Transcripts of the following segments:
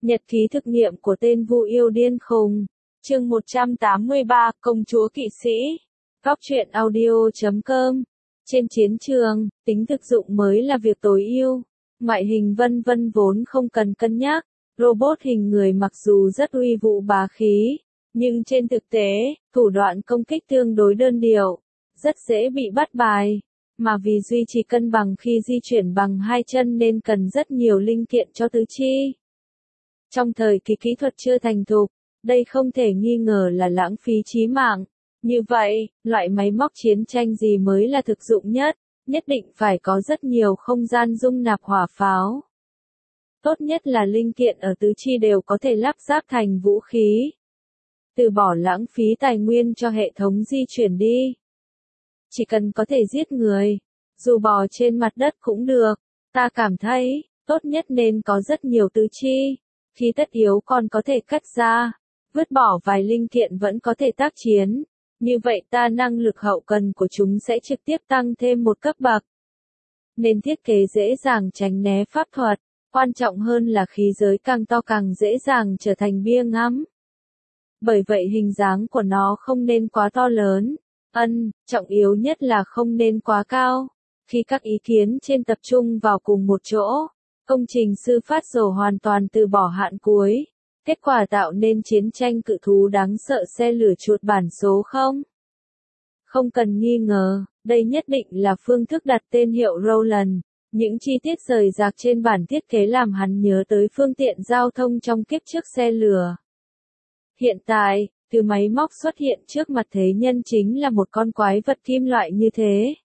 Nhật ký thực nghiệm của tên Vu yêu điên khùng. Chương 183, Công chúa kỵ sĩ. Góc truyện audio.com. Trên chiến trường, tính thực dụng mới là việc tối ưu. Ngoại hình vân vân vốn không cần cân nhắc. Robot hình người mặc dù rất uy vũ bá khí, nhưng trên thực tế, thủ đoạn công kích tương đối đơn điệu, rất dễ bị bắt bài. Mà vì duy trì cân bằng khi di chuyển bằng hai chân nên cần rất nhiều linh kiện cho tứ chi. Trong thời kỳ kỹ thuật chưa thành thục, đây không thể nghi ngờ là lãng phí chí mạng. Như vậy, loại máy móc chiến tranh gì mới là thực dụng nhất? Nhất định phải có rất nhiều không gian dung nạp hỏa pháo. Tốt nhất là linh kiện ở tứ chi đều có thể lắp ráp thành vũ khí. Từ bỏ lãng phí tài nguyên cho hệ thống di chuyển đi. Chỉ cần có thể giết người, dù bò trên mặt đất cũng được. Ta cảm thấy, tốt nhất nên có rất nhiều tứ chi. Khi tất yếu còn có thể cắt ra, vứt bỏ vài linh kiện vẫn có thể tác chiến. Như vậy ta năng lực hậu cần của chúng sẽ trực tiếp tăng thêm một cấp bậc. Nên thiết kế dễ dàng tránh né pháp thuật, quan trọng hơn là khí giới càng to càng dễ dàng trở thành bia ngắm. Bởi vậy hình dáng của nó không nên quá to lớn. Trọng yếu nhất là không nên quá cao. Khi các ý kiến trên tập trung vào cùng một chỗ, công trình sư phát rồ hoàn toàn từ bỏ hạn cuối. Kết quả tạo nên chiến tranh cự thú đáng sợ xe lửa chuột bản số không? Không cần nghi ngờ, đây nhất định là phương thức đặt tên hiệu Roland. Những chi tiết rời rạc trên bản thiết kế làm hắn nhớ tới phương tiện giao thông trong kiếp trước xe lửa. Hiện tại, từ máy móc xuất hiện trước mặt thế nhân chính là một con quái vật kim loại như thế.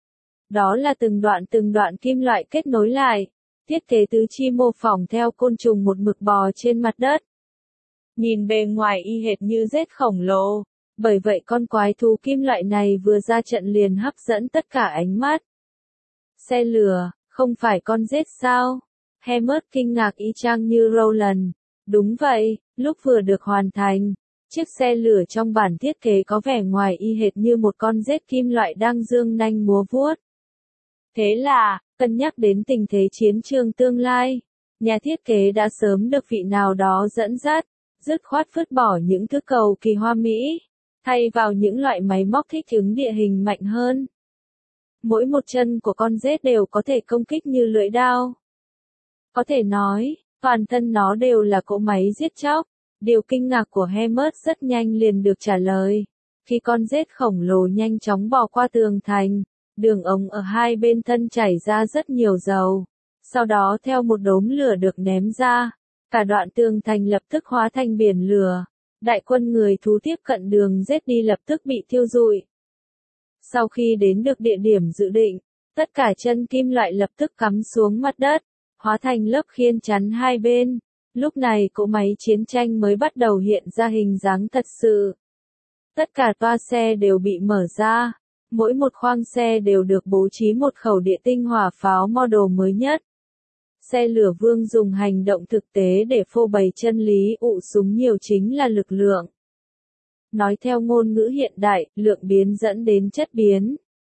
Đó là từng đoạn kim loại kết nối lại. Thiết kế tứ chi mô phỏng theo côn trùng một mực bò trên mặt đất. Nhìn bề ngoài y hệt như rết khổng lồ. Bởi vậy con quái thú kim loại này vừa ra trận liền hấp dẫn tất cả ánh mắt. Xe lửa, không phải con rết sao? Hermes kinh ngạc y chang như Roland. Đúng vậy, lúc vừa được hoàn thành, chiếc xe lửa trong bản thiết kế có vẻ ngoài y hệt như một con rết kim loại đang dương nanh múa vuốt. Thế là, cân nhắc đến tình thế chiến trường tương lai, nhà thiết kế đã sớm được vị nào đó dẫn dắt, dứt khoát vứt bỏ những thứ cầu kỳ hoa mỹ, thay vào những loại máy móc thích ứng địa hình mạnh hơn. Mỗi một chân của con rết đều có thể công kích như lưỡi dao. Có thể nói, toàn thân nó đều là cỗ máy giết chóc. Điều kinh ngạc của Hermes rất nhanh liền được trả lời. Khi con rết khổng lồ nhanh chóng bò qua tường thành, đường ống ở hai bên thân chảy ra rất nhiều dầu. Sau đó theo một đốm lửa được ném ra, cả đoạn tường thành lập tức hóa thành biển lửa. Đại quân người thú tiếp cận đường rết đi lập tức bị thiêu rụi. Sau khi đến được địa điểm dự định, tất cả chân kim loại lập tức cắm xuống mặt đất, hóa thành lớp khiên chắn hai bên. Lúc này cỗ máy chiến tranh mới bắt đầu hiện ra hình dáng thật sự. Tất cả toa xe đều bị mở ra. Mỗi một khoang xe đều được bố trí một khẩu địa tinh hỏa pháo model mới nhất. Xe lửa vương dùng hành động thực tế để phô bày chân lý ụ súng nhiều chính là lực lượng. Nói theo ngôn ngữ hiện đại, lượng biến dẫn đến chất biến.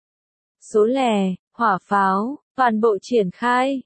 Số lẻ, hỏa pháo, toàn bộ triển khai,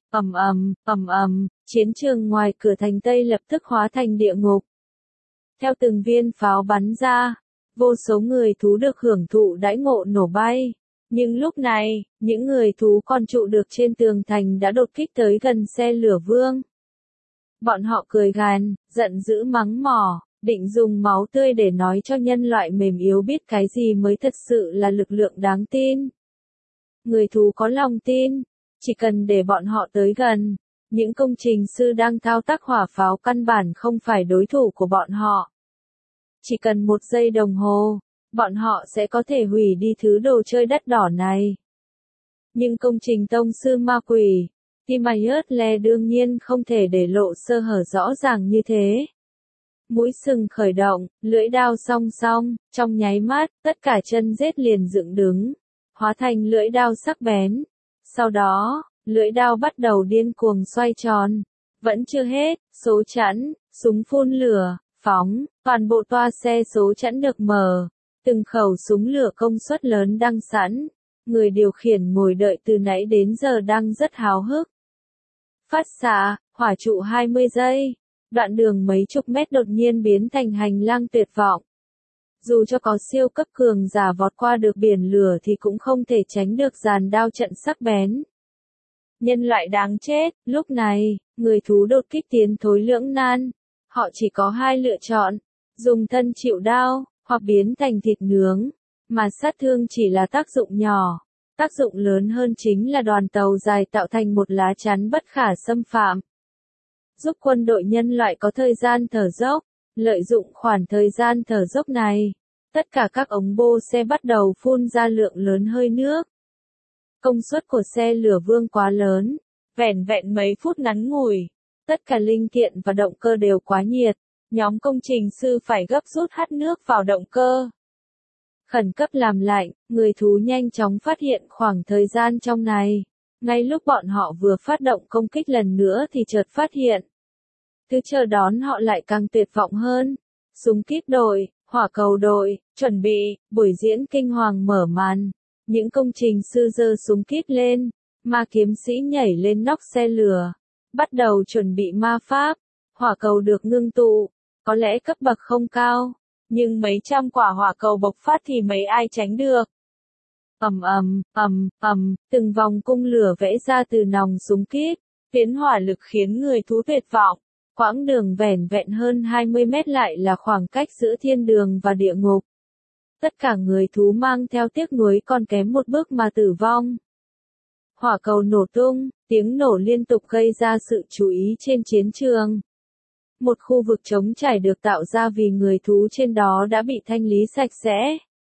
chiến trường ngoài cửa thành Tây lập tức hóa thành địa ngục. Theo từng viên pháo bắn ra, vô số người thú được hưởng thụ đãi ngộ nổ bay. Nhưng lúc này, những người thú còn trụ được trên tường thành đã đột kích tới gần xe lửa vương. Bọn họ cười gằn, giận dữ mắng mỏ, định dùng máu tươi để nói cho nhân loại mềm yếu biết cái gì mới thật sự là lực lượng đáng tin. Người thú có lòng tin, chỉ cần để bọn họ tới gần. Những công trình sư đang thao tác hỏa pháo căn bản không phải đối thủ của bọn họ. Chỉ cần 1 giây đồng hồ, bọn họ sẽ có thể hủy đi thứ đồ chơi đắt đỏ này. Nhưng công trình tông sư ma quỷ, Timaeus Le đương nhiên không thể để lộ sơ hở rõ ràng như thế. Mũi sừng khởi động, lưỡi đao song song, trong nháy mắt, tất cả chân rết liền dựng đứng, hóa thành lưỡi đao sắc bén. Sau đó, lưỡi đao bắt đầu điên cuồng xoay tròn. Vẫn chưa hết, số chẵn, súng phun lửa, phóng, toàn bộ toa xe số chẵn được mở. Từng khẩu súng lửa công suất lớn đăng sẵn. Người điều khiển ngồi đợi từ nãy đến giờ đang rất háo hức. Phát xạ, hỏa trụ 20 giây. Đoạn đường mấy chục mét đột nhiên biến thành hành lang tuyệt vọng. Dù cho có siêu cấp cường giả vọt qua được biển lửa thì cũng không thể tránh được giàn đao trận sắc bén. Nhân loại đáng chết, lúc này, người thú đột kích tiến thối lưỡng nan. Họ chỉ có hai lựa chọn, dùng thân chịu đao, hoặc biến thành thịt nướng. Mà sát thương chỉ là tác dụng nhỏ. Tác dụng lớn hơn chính là đoàn tàu dài tạo thành một lá chắn bất khả xâm phạm. Giúp quân đội nhân loại có thời gian thở dốc. Lợi dụng khoảng thời gian thở dốc này, tất cả các ống bô xe bắt đầu phun ra lượng lớn hơi nước. Công suất của xe lửa vương quá lớn, vẻn vẹn mấy phút ngắn ngủi, tất cả linh kiện và động cơ đều quá nhiệt, nhóm công trình sư phải gấp rút hắt nước vào động cơ. Khẩn cấp làm lạnh, người thú nhanh chóng phát hiện khoảng thời gian trong này. Ngay lúc bọn họ vừa phát động công kích lần nữa thì chợt phát hiện. Thứ chờ đón họ lại càng tuyệt vọng hơn. Súng kíp đội, hỏa cầu đội, chuẩn bị, buổi diễn kinh hoàng mở màn. Những công trình sư giơ súng kíp lên, ma kiếm sĩ nhảy lên nóc xe lửa. Bắt đầu chuẩn bị ma pháp, hỏa cầu được ngưng tụ, có lẽ cấp bậc không cao, nhưng mấy trăm quả hỏa cầu bộc phát thì mấy ai tránh được. Từng vòng cung lửa vẽ ra từ nòng súng kíp, tiến hỏa lực khiến người thú tuyệt vọng. Quãng đường vẻn vẹn hơn 20 mét lại là khoảng cách giữa thiên đường và địa ngục. Tất cả người thú mang theo tiếc nuối còn kém một bước mà tử vong. Hỏa cầu nổ tung, tiếng nổ liên tục gây ra sự chú ý trên chiến trường. Một khu vực trống trải được tạo ra vì người thú trên đó đã bị thanh lý sạch sẽ.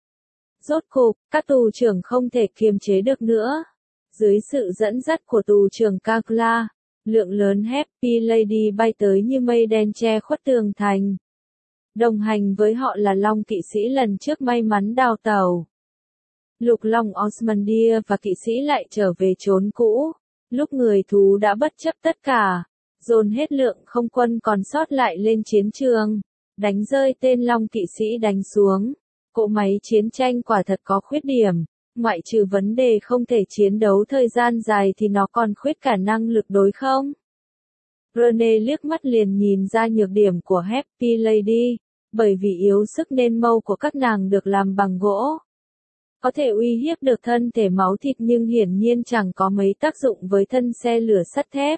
Rốt cục, các tù trưởng không thể kiềm chế được nữa. Dưới sự dẫn dắt của tù trưởng Kakla, lượng lớn Happy Lady bay tới như mây đen che khuất tường thành. Đồng hành với họ là Long kỵ sĩ lần trước may mắn đào tẩu. Lục Long Osmandia và kỵ sĩ lại trở về chốn cũ. Lúc người thú đã bất chấp tất cả, dồn hết lượng không quân còn sót lại lên chiến trường, đánh rơi tên Long kỵ sĩ đánh xuống. Cỗ máy chiến tranh quả thật có khuyết điểm. Ngoại trừ vấn đề không thể chiến đấu thời gian dài thì nó còn khuyết cả năng lực đối không. Rene liếc mắt liền nhìn ra nhược điểm của Happy Lady, bởi vì yếu sức nên mâu của các nàng được làm bằng gỗ. Có thể uy hiếp được thân thể máu thịt nhưng hiển nhiên chẳng có mấy tác dụng với thân xe lửa sắt thép.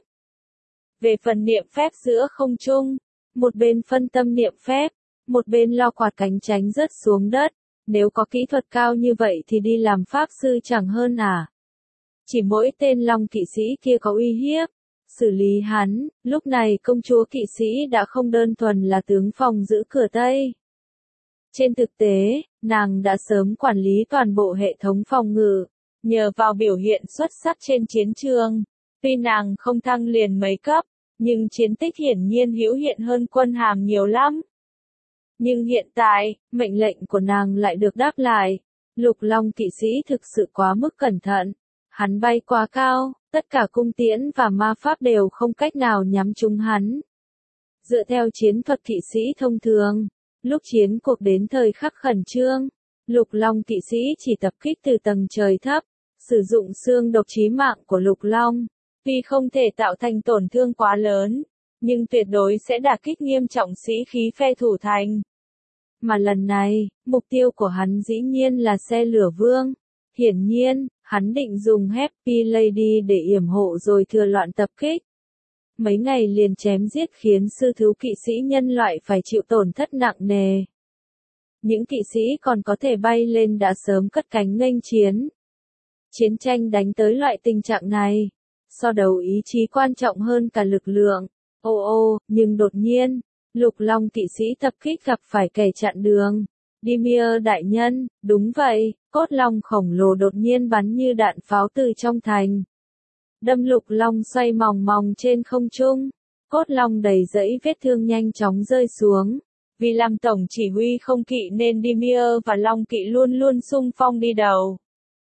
Về phần niệm phép giữa không trung, một bên phân tâm niệm phép, một bên lo quạt cánh tránh rớt xuống đất. Nếu có kỹ thuật cao như vậy thì đi làm pháp sư chẳng hơn à? Chỉ mỗi tên Long kỵ sĩ kia có uy hiếp. Xử lý hắn, lúc này công chúa kỵ sĩ đã không đơn thuần là tướng phòng giữ cửa Tây. Trên thực tế, nàng đã sớm quản lý toàn bộ hệ thống phòng ngự, nhờ vào biểu hiện xuất sắc trên chiến trường. Tuy nàng không thăng liền mấy cấp, nhưng chiến tích hiển nhiên hữu hiện hơn quân hàm nhiều lắm. Nhưng hiện tại, mệnh lệnh của nàng lại được đáp lại. Lục Long kỵ sĩ thực sự quá mức cẩn thận. Hắn bay quá cao, tất cả cung tiễn và ma pháp đều không cách nào nhắm trúng hắn. Dựa theo chiến thuật kỵ sĩ thông thường, lúc chiến cuộc đến thời khắc khẩn trương, Lục Long kỵ sĩ chỉ tập kích từ tầng trời thấp, sử dụng xương độc chí mạng của Lục Long. Tuy không thể tạo thành tổn thương quá lớn, nhưng tuyệt đối sẽ đả kích nghiêm trọng sĩ khí phe thủ thành. Mà lần này, mục tiêu của hắn dĩ nhiên là xe lửa vương. Hiển nhiên, hắn định dùng Happy Lady để yểm hộ rồi thừa loạn tập kích. Mấy ngày liền chém giết khiến sư thú kỵ sĩ nhân loại phải chịu tổn thất nặng nề. Những kỵ sĩ còn có thể bay lên đã sớm cất cánh nghênh chiến. Chiến tranh đánh tới loại tình trạng này, so đấu ý chí quan trọng hơn cả lực lượng. Nhưng đột nhiên, Lục Long kỵ sĩ tập kích gặp phải kẻ chặn đường. Dimir đại nhân, đúng vậy, cốt long khổng lồ đột nhiên bắn như đạn pháo từ trong thành. Đâm Lục Long xoay mòng mòng trên không trung. Cốt long đầy dẫy vết thương nhanh chóng rơi xuống. Vì làm tổng chỉ huy không kỵ nên Dimir và Long kỵ luôn luôn xung phong đi đầu.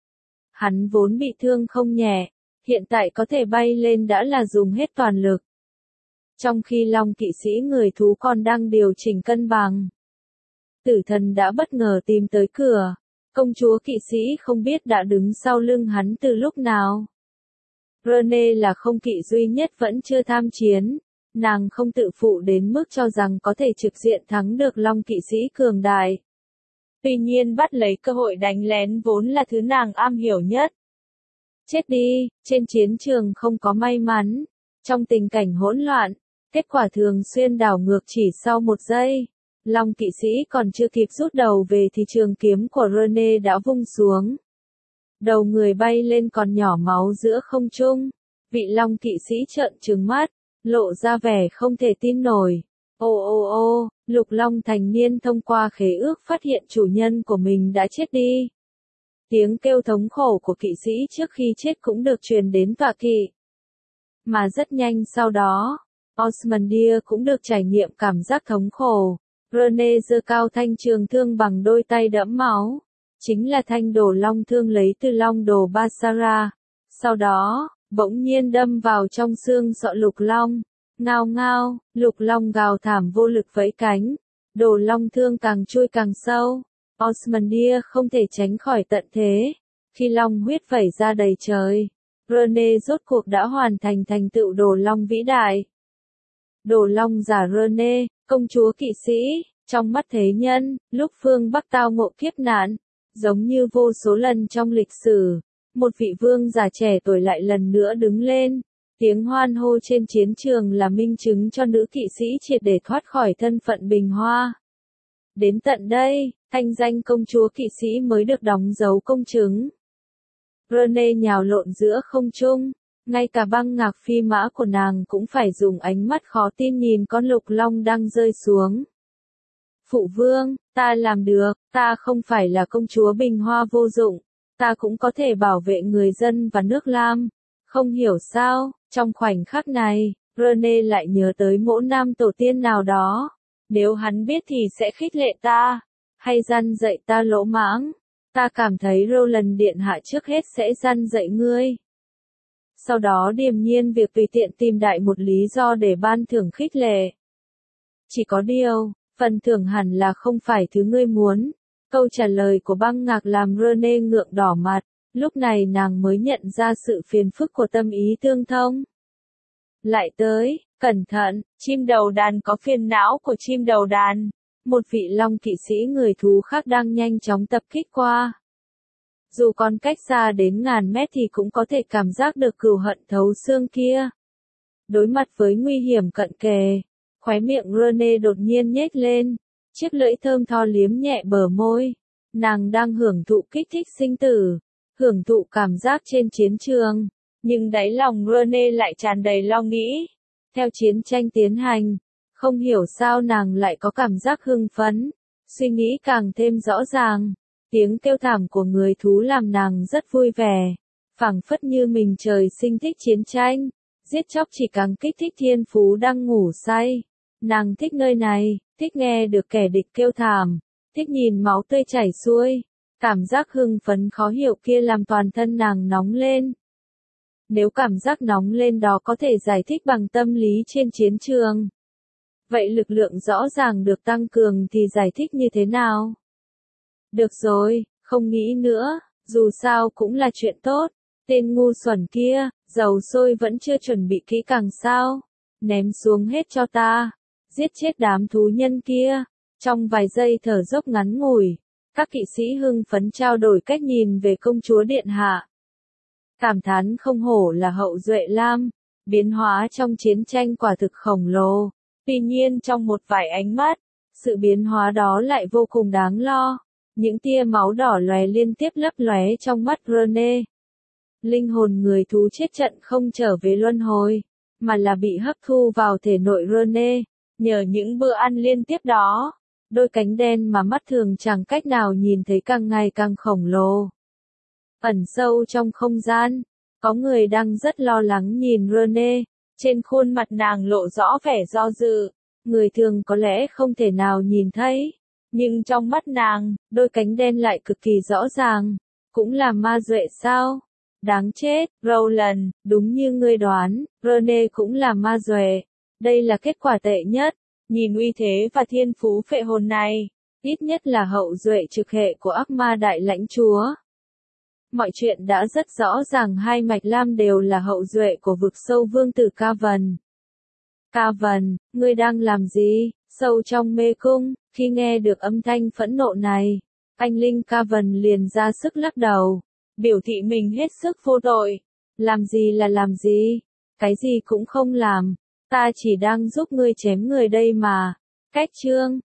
Hắn vốn bị thương không nhẹ, hiện tại có thể bay lên đã là dùng hết toàn lực. Trong khi Long kỵ sĩ người thú còn đang điều chỉnh cân bằng, tử thần đã bất ngờ tìm tới cửa. Công chúa kỵ sĩ không biết đã đứng sau lưng hắn từ lúc nào. Rene là không kỵ duy nhất vẫn chưa tham chiến, Nàng không tự phụ đến mức cho rằng có thể trực diện thắng được Long kỵ sĩ cường đại. Tuy nhiên bắt lấy cơ hội đánh lén vốn là thứ nàng am hiểu nhất. Chết đi, trên chiến trường không có may mắn. Trong tình cảnh hỗn loạn, kết quả thường xuyên đảo ngược chỉ sau một giây. Long kỵ sĩ còn chưa kịp rút đầu về thì trường kiếm của Rene đã vung xuống. Đầu người bay lên còn nhỏ máu giữa không trung. Vị Long kỵ sĩ trợn trừng mắt, lộ ra vẻ không thể tin nổi. Ô ô ô, Lục Long thành niên thông qua khế ước phát hiện chủ nhân của mình đã chết đi. Tiếng kêu thống khổ của kỵ sĩ trước khi chết cũng được truyền đến tọa kỵ. Mà rất nhanh sau đó, Osmandia cũng được trải nghiệm cảm giác thống khổ. Rene giơ cao thanh trường thương bằng đôi tay đẫm máu. Chính là thanh đồ long thương lấy từ long đồ Basara. Sau đó, bỗng nhiên đâm vào trong xương sọ Lục Long. Ngao ngao, Lục Long gào thảm vô lực vẫy cánh. Đồ long thương càng chui càng sâu. Osmandia không thể tránh khỏi tận thế. Khi long huyết vẩy ra đầy trời, Rene rốt cuộc đã hoàn thành thành tựu đồ long vĩ đại. Đồ long giả Rene, công chúa kỵ sĩ, trong mắt thế nhân, lúc phương Bắc tao ngộ kiếp nạn, giống như vô số lần trong lịch sử, một vị vương giả trẻ tuổi lại lần nữa đứng lên. Tiếng hoan hô trên chiến trường là minh chứng cho nữ kỵ sĩ triệt để thoát khỏi thân phận bình hoa. Đến tận đây, thanh danh công chúa kỵ sĩ mới được đóng dấu công chứng. Rene nhào lộn giữa không trung, ngay cả băng ngạc phi mã của nàng cũng phải dùng ánh mắt khó tin nhìn con Lục Long đang rơi xuống. Phụ vương, ta làm được, ta không phải là công chúa bình hoa vô dụng, ta cũng có thể bảo vệ người dân và nước Lam. Không hiểu sao, trong khoảnh khắc này, Rene lại nhớ tới mỗ nam tổ tiên nào đó. Nếu hắn biết thì sẽ khích lệ ta, hay răn dạy ta lỗ mãng. Ta cảm thấy Roland điện hạ trước hết sẽ răn dạy ngươi. Sau đó điềm nhiên việc tùy tiện tìm đại một lý do để ban thưởng khích lệ. Chỉ có điều, phần thưởng hẳn là không phải thứ ngươi muốn. Câu trả lời của băng ngạc làm Rene ngượng đỏ mặt, lúc này nàng mới nhận ra sự phiền phức của tâm ý tương thông. Lại tới, cẩn thận, chim đầu đàn có phiền não của chim đầu đàn. Một vị long kỵ sĩ người thú khác đang nhanh chóng tập kích qua. Dù còn cách xa đến ngàn mét thì cũng có thể cảm giác được cừu hận thấu xương kia. Đối mặt với nguy hiểm cận kề, khóe miệng Rene đột nhiên nhếch lên, chiếc lưỡi thơm tho liếm nhẹ bờ môi. Nàng đang hưởng thụ kích thích sinh tử, hưởng thụ cảm giác trên chiến trường, nhưng đáy lòng Rene lại tràn đầy lo nghĩ. Theo chiến tranh tiến hành, không hiểu sao nàng lại có cảm giác hưng phấn, suy nghĩ càng thêm rõ ràng. Tiếng kêu thảm của người thú làm nàng rất vui vẻ, phảng phất như mình trời sinh thích chiến tranh, giết chóc chỉ càng kích thích thiên phú đang ngủ say. Nàng thích nơi này, thích nghe được kẻ địch kêu thảm, thích nhìn máu tươi chảy xuôi, cảm giác hưng phấn khó hiểu kia làm toàn thân nàng nóng lên. Nếu cảm giác nóng lên đó có thể giải thích bằng tâm lý trên chiến trường, vậy lực lượng rõ ràng được tăng cường thì giải thích như thế nào? Được rồi, không nghĩ nữa, dù sao cũng là chuyện tốt. Tên ngu xuẩn kia, dầu sôi vẫn chưa chuẩn bị kỹ càng sao? Ném xuống hết cho ta. Giết chết đám thú nhân kia. Trong vài giây thở dốc ngắn ngủi, các kỵ sĩ hưng phấn trao đổi cách nhìn về công chúa điện hạ. Cảm thán không hổ là hậu duệ Lam, biến hóa trong chiến tranh quả thực khổng lồ. Tuy nhiên trong một vài ánh mắt, sự biến hóa đó lại vô cùng đáng lo. Những tia máu đỏ lóe liên tiếp lấp lóe trong mắt Rene. Linh hồn người thú chết trận không trở về luân hồi, mà là bị hấp thu vào thể nội Rene. Nhờ những bữa ăn liên tiếp đó, đôi cánh đen mà mắt thường chẳng cách nào nhìn thấy càng ngày càng khổng lồ. Ẩn sâu trong không gian, có người đang rất lo lắng nhìn Rene. Trên khuôn mặt nàng lộ rõ vẻ do dự, người thường có lẽ không thể nào nhìn thấy. Nhưng trong mắt nàng, đôi cánh đen lại cực kỳ rõ ràng. Cũng là ma duệ sao? Đáng chết, Roland, đúng như ngươi đoán, Rene cũng là ma duệ. Đây là kết quả tệ nhất. Nhìn uy thế và thiên phú phệ hồn này, ít nhất là hậu duệ trực hệ của ác ma đại lãnh chúa. Mọi chuyện đã rất rõ ràng, hai mạch lam đều là hậu duệ của vực sâu vương tử Cavan. Cavan, ngươi đang làm gì? Sâu trong mê cung, khi nghe được âm thanh phẫn nộ này, anh linh Cavan liền ra sức lắc đầu, biểu thị mình hết sức vô tội. Làm gì là làm gì? Cái gì cũng không làm. Ta chỉ đang giúp ngươi chém người đây mà. Cách chương